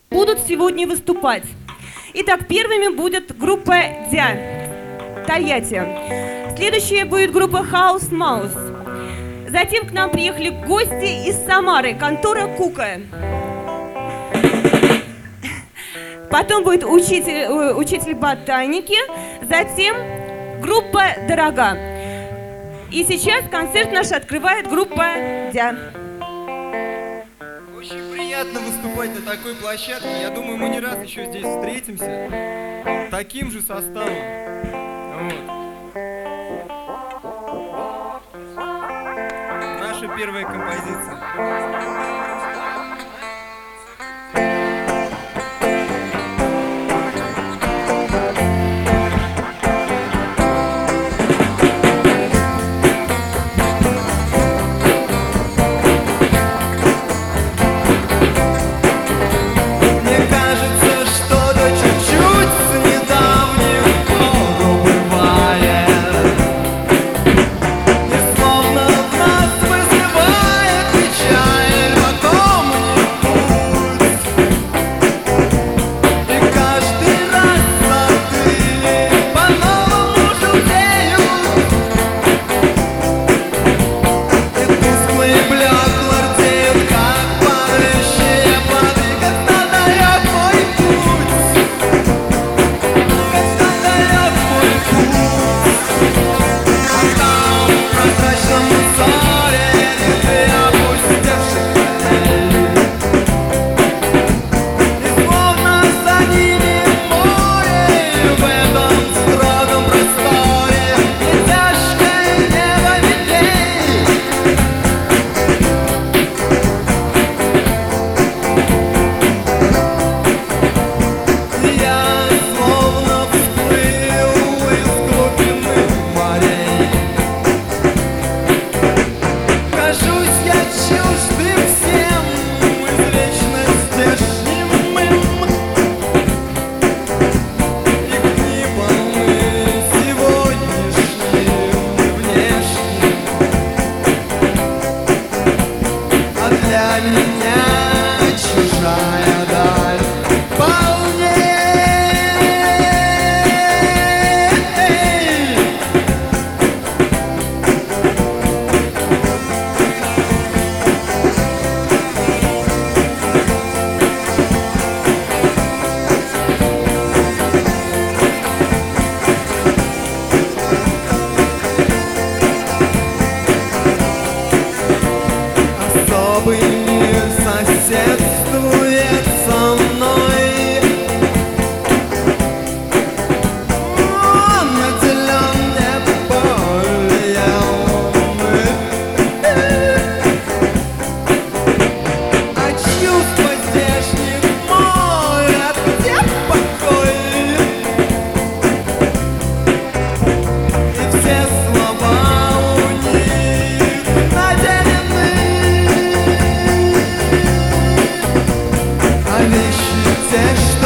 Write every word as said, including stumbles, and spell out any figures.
будут сегодня выступать. Итак, первыми будет группа Дя, Тольятти. Следующая будет группа House Mouse. Затем к нам приехали гости из Самары, контора Кука. Потом будет учитель, учитель ботаники, затем группа Дорога. И сейчас концерт наш открывает группа Дя. Очень приятно выступать на такой площадке. Я думаю, мы не раз еще здесь встретимся. Таким же составом. Вот. Наша первая композиция. Вещи, те,